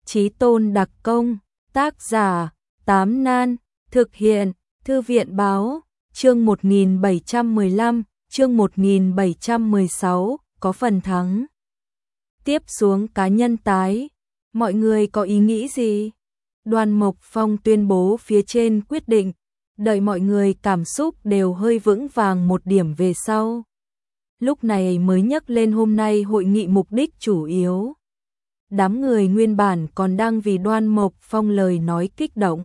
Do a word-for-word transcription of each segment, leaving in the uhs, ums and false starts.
Chí Tôn đặc công, tác giả, Tám Nan, thực hiện, Thư viện báo, chương một nghìn bảy trăm mười lăm, chương một nghìn bảy trăm mười sáu, có phần thắng. Tiếp xuống cá nhân tái, mọi người có ý nghĩ gì? Đoàn Mộc Phong tuyên bố phía trên quyết định, đợi mọi người cảm xúc đều hơi vững vàng một điểm về sau. Lúc này mới nhắc lên hôm nay hội nghị mục đích chủ yếu. Đám người nguyên bản còn đang vì Đoan Mộc Phong lời nói kích động.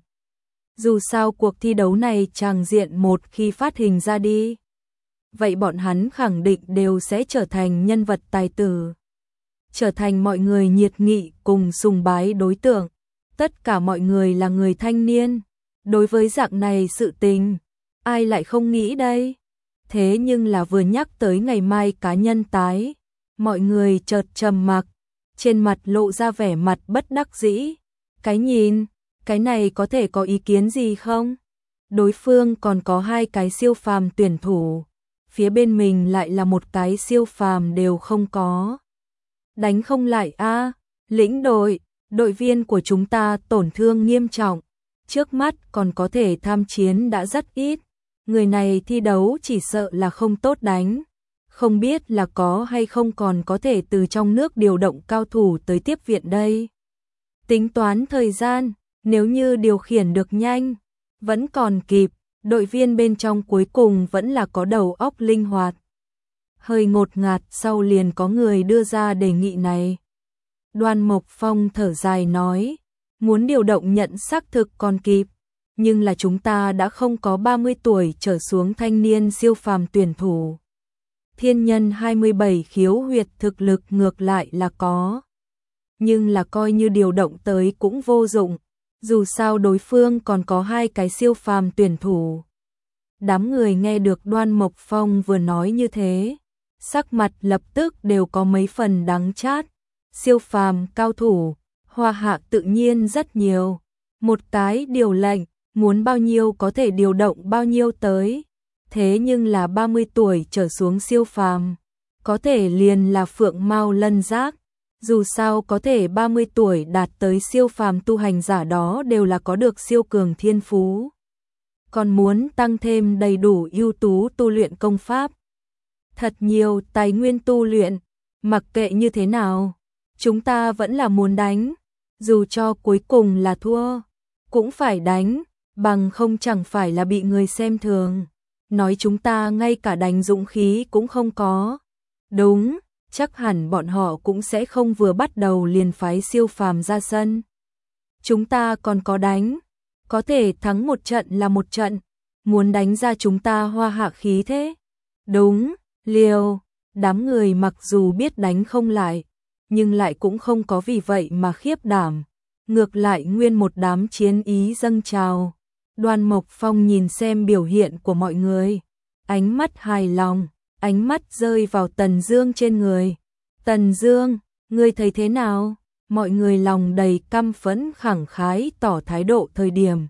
Dù sao cuộc thi đấu này tràng diện một khi phát hình ra đi, vậy bọn hắn khẳng định đều sẽ trở thành nhân vật tài tử, trở thành mọi người nhiệt nghị cùng sùng bái đối tượng. Tất cả mọi người là người thanh niên, đối với dạng này sự tình, ai lại không nghĩ đây? Thế nhưng là vừa nhắc tới ngày mai cá nhân tái, mọi người chợt trầm mặc, trên mặt lộ ra vẻ mặt bất đắc dĩ. Cái nhìn, cái này có thể có ý kiến gì không? Đối phương còn có hai cái siêu phàm tuyển thủ, phía bên mình lại là một cái siêu phàm đều không có. Đánh không lại a, à? Lĩnh đội, đội viên của chúng ta tổn thương nghiêm trọng, trước mắt còn có thể tham chiến đã rất ít, người này thi đấu chỉ sợ là không tốt đánh, không biết là có hay không còn có thể từ trong nước điều động cao thủ tới tiếp viện đây. Tính toán thời gian, nếu như điều khiển được nhanh, vẫn còn kịp, đội viên bên trong cuối cùng vẫn là có đầu óc linh hoạt. Hơi ngột ngạt sau liền có người đưa ra đề nghị này. Đoan Mộc Phong thở dài nói, muốn điều động nhận xác thực còn kịp, nhưng là chúng ta đã không có ba mươi tuổi trở xuống thanh niên siêu phàm tuyển thủ. Thiên nhân hai mươi bảy khiếu huyệt thực lực ngược lại là có, nhưng là coi như điều động tới cũng vô dụng, dù sao đối phương còn có hai cái siêu phàm tuyển thủ. Đám người nghe được Đoan Mộc Phong vừa nói như thế, sắc mặt lập tức đều có mấy phần đắng chát. Siêu phàm cao thủ, Hoa Hạ tự nhiên rất nhiều, một cái điều lệnh, muốn bao nhiêu có thể điều động bao nhiêu tới. Thế nhưng là ba mươi tuổi trở xuống siêu phàm, có thể liền là phượng mao lân giác. Dù sao có thể ba mươi tuổi đạt tới siêu phàm tu hành giả đó đều là có được siêu cường thiên phú. Còn muốn tăng thêm đầy đủ ưu tú tu luyện công pháp, thật nhiều tài nguyên tu luyện, mặc kệ như thế nào, chúng ta vẫn là muốn đánh, dù cho cuối cùng là thua, cũng phải đánh, bằng không chẳng phải là bị người xem thường, nói chúng ta ngay cả đánh dũng khí cũng không có. Đúng, chắc hẳn bọn họ cũng sẽ không vừa bắt đầu liền phái siêu phàm ra sân. Chúng ta còn có đánh, có thể thắng một trận là một trận, muốn đánh ra chúng ta Hoa Hạ khí thế. Đúng, liều, đám người mặc dù biết đánh không lại, nhưng lại cũng không có vì vậy mà khiếp đảm, ngược lại nguyên một đám chiến ý dâng trào. Đoan Mộc Phong nhìn xem biểu hiện của mọi người, ánh mắt hài lòng, ánh mắt rơi vào Tần Dương trên người. Tần Dương, ngươi thấy thế nào? Mọi người lòng đầy căm phẫn khẳng khái tỏ thái độ thời điểm.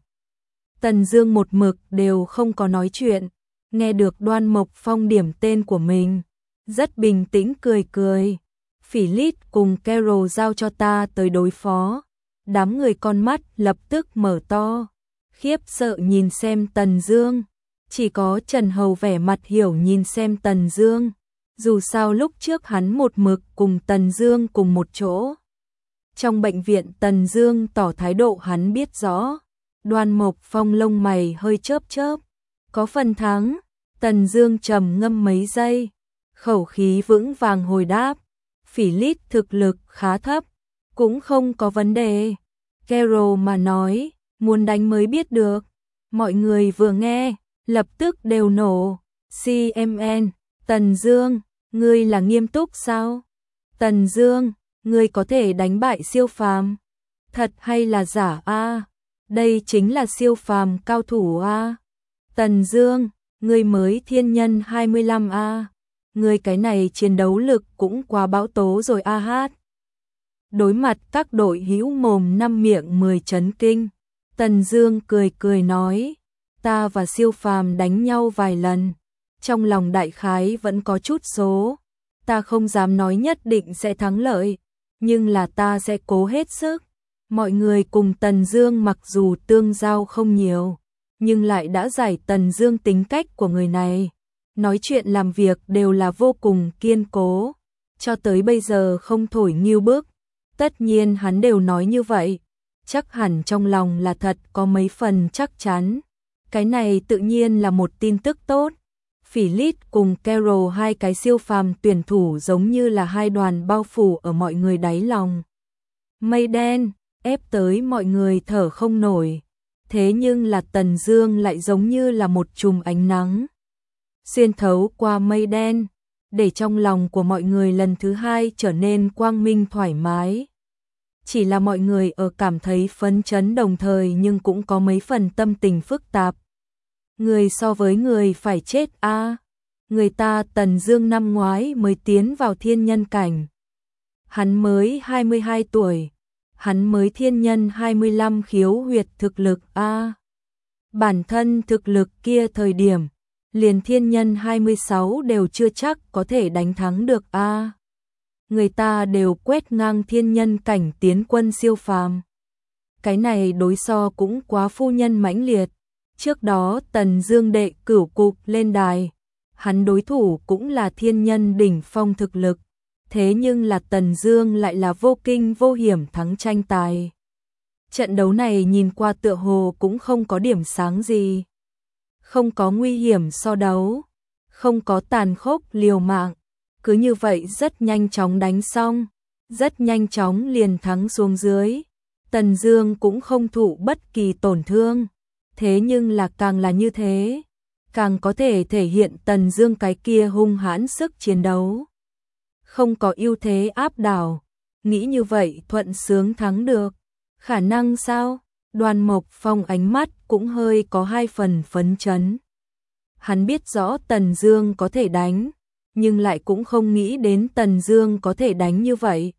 Tần Dương một mực đều không có nói chuyện, nghe được Đoan Mộc Phong điểm tên của mình, rất bình tĩnh cười cười. Philip cùng Carol giao cho ta tới đối phó. Đám người con mắt lập tức mở to, khiếp sợ nhìn xem Tần Dương. Chỉ có Trần Hầu vẻ mặt hiểu nhìn xem Tần Dương. Dù sao lúc trước hắn một mực cùng Tần Dương cùng một chỗ. Trong bệnh viện Tần Dương tỏ thái độ hắn biết rõ. Đoan Mộc Phong lông mày hơi chớp chớp. Có phần thắng. Tần Dương trầm ngâm mấy giây, khẩu khí vững vàng hồi đáp. Philip thực lực khá thấp, cũng không có vấn đề. Carol mà nói, muốn đánh mới biết được. Mọi người vừa nghe, lập tức đều nổ. xê em en, Tần Dương, ngươi là nghiêm túc sao? Tần Dương, ngươi có thể đánh bại siêu phàm? Thật hay là giả a? Đây chính là siêu phàm cao thủ a. Tần Dương, ngươi mới thiên nhân hai mươi lăm a. Ngươi cái này chiến đấu lực cũng quá bão tố rồi a hát. Đối mặt các đội hữu mồm năm miệng mười chấn kinh, Tần Dương cười cười nói, ta và siêu phàm đánh nhau vài lần, trong lòng đại khái vẫn có chút số, ta không dám nói nhất định sẽ thắng lợi, nhưng là ta sẽ cố hết sức. Mọi người cùng Tần Dương mặc dù tương giao không nhiều, nhưng lại đã giải Tần Dương tính cách của người này. Nói chuyện làm việc đều là vô cùng kiên cố, cho tới bây giờ không thổi nghêu bức. Tất nhiên hắn đều nói như vậy, chắc hẳn trong lòng là thật có mấy phần chắc chắn. Cái này tự nhiên là một tin tức tốt. Philip cùng Carol hai cái siêu phàm tuyển thủ giống như là hai đoàn bao phủ ở mọi người đáy lòng. Mây đen ép tới mọi người thở không nổi. Thế nhưng là Tần Dương lại giống như là một chùm ánh nắng xuyên thấu qua mây đen, để trong lòng của mọi người lần thứ hai trở nên quang minh thoải mái. Chỉ là mọi người ở cảm thấy phấn chấn đồng thời nhưng cũng có mấy phần tâm tình phức tạp. Người so với người phải chết a. À. Người ta Tần Dương năm ngoái mới tiến vào thiên nhân cảnh. Hắn mới hai mươi hai tuổi, hắn mới thiên nhân hai mươi lăm khiếu huyệt thực lực a. À. Bản thân thực lực kia thời điểm, liền thiên nhân hai mươi sáu đều chưa chắc có thể đánh thắng được a. À. Người ta đều quét ngang thiên nhân cảnh tiến quân siêu phàm. Cái này đối so cũng quá phu nhân mãnh liệt. Trước đó Tần Dương đệ cửu cục lên đài, hắn đối thủ cũng là thiên nhân đỉnh phong thực lực, thế nhưng là Tần Dương lại là vô kinh vô hiểm thắng tranh tài. Trận đấu này nhìn qua tựa hồ cũng không có điểm sáng gì, không có nguy hiểm so đấu, không có tàn khốc liều mạng, cứ như vậy rất nhanh chóng đánh xong, rất nhanh chóng liền thắng xuống dưới. Tần Dương cũng không thụ bất kỳ tổn thương. Thế nhưng là càng là như thế, càng có thể thể hiện Tần Dương cái kia hung hãn sức chiến đấu. Không có ưu thế áp đảo, nghĩ như vậy thuận sướng thắng được. Khả năng sao? Đoàn Mộc Phong ánh mắt cũng hơi có hai phần phấn chấn. Hắn biết rõ Tần Dương có thể đánh, nhưng lại cũng không nghĩ đến Tần Dương có thể đánh như vậy.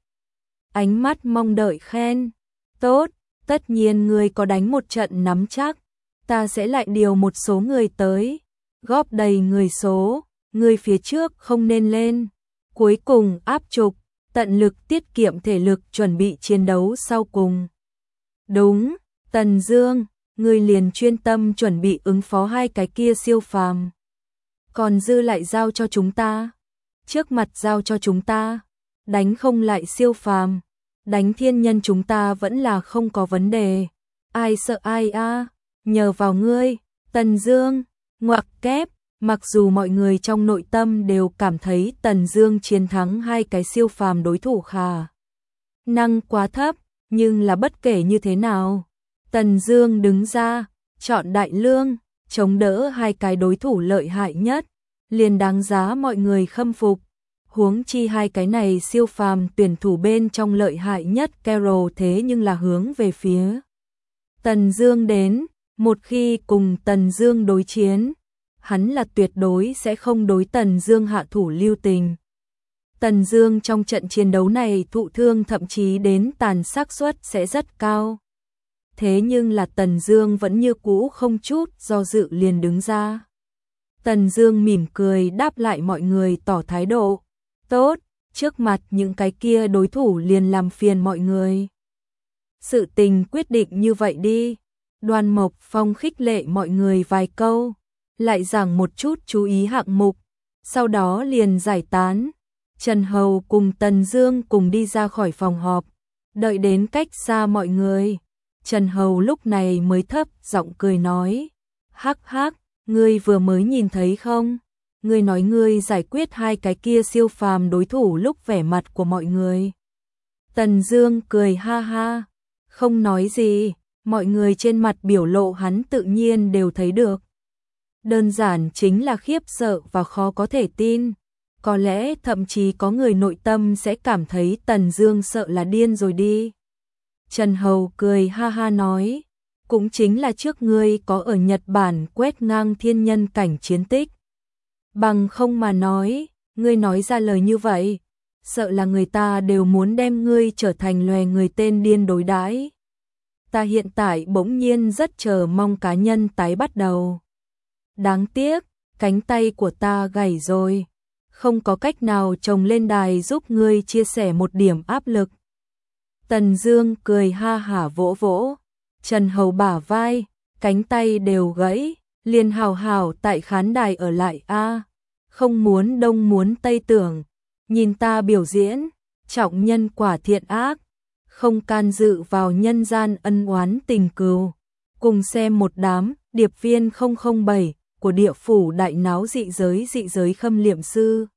Ánh mắt mong đợi khen, tốt, tất nhiên ngươi có đánh một trận nắm chắc. Ta sẽ lại điều một số người tới, góp đầy người số, người phía trước không nên lên. Cuối cùng áp trục, tận lực tiết kiệm thể lực chuẩn bị chiến đấu sau cùng. Đúng, Tần Dương, người liền chuyên tâm chuẩn bị ứng phó hai cái kia siêu phàm. Còn dư lại giao cho chúng ta. Trước mặt giao cho chúng ta, đánh không lại siêu phàm, đánh thiên nhân chúng ta vẫn là không có vấn đề. Ai sợ ai a? À? Nhờ vào ngươi, Tần Dương, ngoặc kép, mặc dù mọi người trong nội tâm đều cảm thấy Tần Dương chiến thắng hai cái siêu phàm đối thủ khả năng quá thấp, nhưng là bất kể như thế nào, Tần Dương đứng ra, chọn đại lương, chống đỡ hai cái đối thủ lợi hại nhất, liền đáng giá mọi người khâm phục. Huống chi hai cái này siêu phàm tuyển thủ bên trong lợi hại nhất Carol thế nhưng là hướng về phía Tần Dương đến. Một khi cùng Tần Dương đối chiến, hắn là tuyệt đối sẽ không đối Tần Dương hạ thủ lưu tình. Tần Dương trong trận chiến đấu này thụ thương thậm chí đến tàn xác suất sẽ rất cao. Thế nhưng là Tần Dương vẫn như cũ không chút do dự liền đứng ra. Tần Dương mỉm cười đáp lại mọi người tỏ thái độ. Tốt, trước mặt những cái kia đối thủ liền làm phiền mọi người. Sự tình quyết định như vậy đi. Đoàn Mộc Phong khích lệ mọi người vài câu, lại giảng một chút chú ý hạng mục, sau đó liền giải tán. Trần Hầu cùng Tần Dương cùng đi ra khỏi phòng họp, đợi đến cách xa mọi người. Trần Hầu lúc này mới thấp giọng cười nói, hắc hắc, ngươi vừa mới nhìn thấy không? Ngươi nói ngươi giải quyết hai cái kia siêu phàm đối thủ lúc vẻ mặt của mọi người. Tần Dương cười ha ha, không nói gì. Mọi người trên mặt biểu lộ hắn tự nhiên đều thấy được. Đơn giản chính là khiếp sợ và khó có thể tin. Có lẽ thậm chí có người nội tâm sẽ cảm thấy Tần Dương sợ là điên rồi đi. Trần Hầu cười ha ha nói, cũng chính là trước ngươi có ở Nhật Bản quét ngang thiên nhân cảnh chiến tích. Bằng không mà nói, ngươi nói ra lời như vậy, sợ là người ta đều muốn đem ngươi trở thành loài người tên điên đối đãi. Ta hiện tại bỗng nhiên rất chờ mong cá nhân tái bắt đầu. Đáng tiếc, cánh tay của ta gãy rồi, không có cách nào trồng lên đài giúp ngươi chia sẻ một điểm áp lực. Tần Dương cười ha hả vỗ vỗ Trần Hầu bả vai, cánh tay đều gãy, liền hào hào tại khán đài ở lại a, không muốn đông muốn tây tưởng, nhìn ta biểu diễn, trọng nhân quả thiện ác, không can dự vào nhân gian ân oán tình cừu. Cùng xem một đám điệp viên không không bảy của địa phủ đại náo dị giới dị giới khâm liệm sư.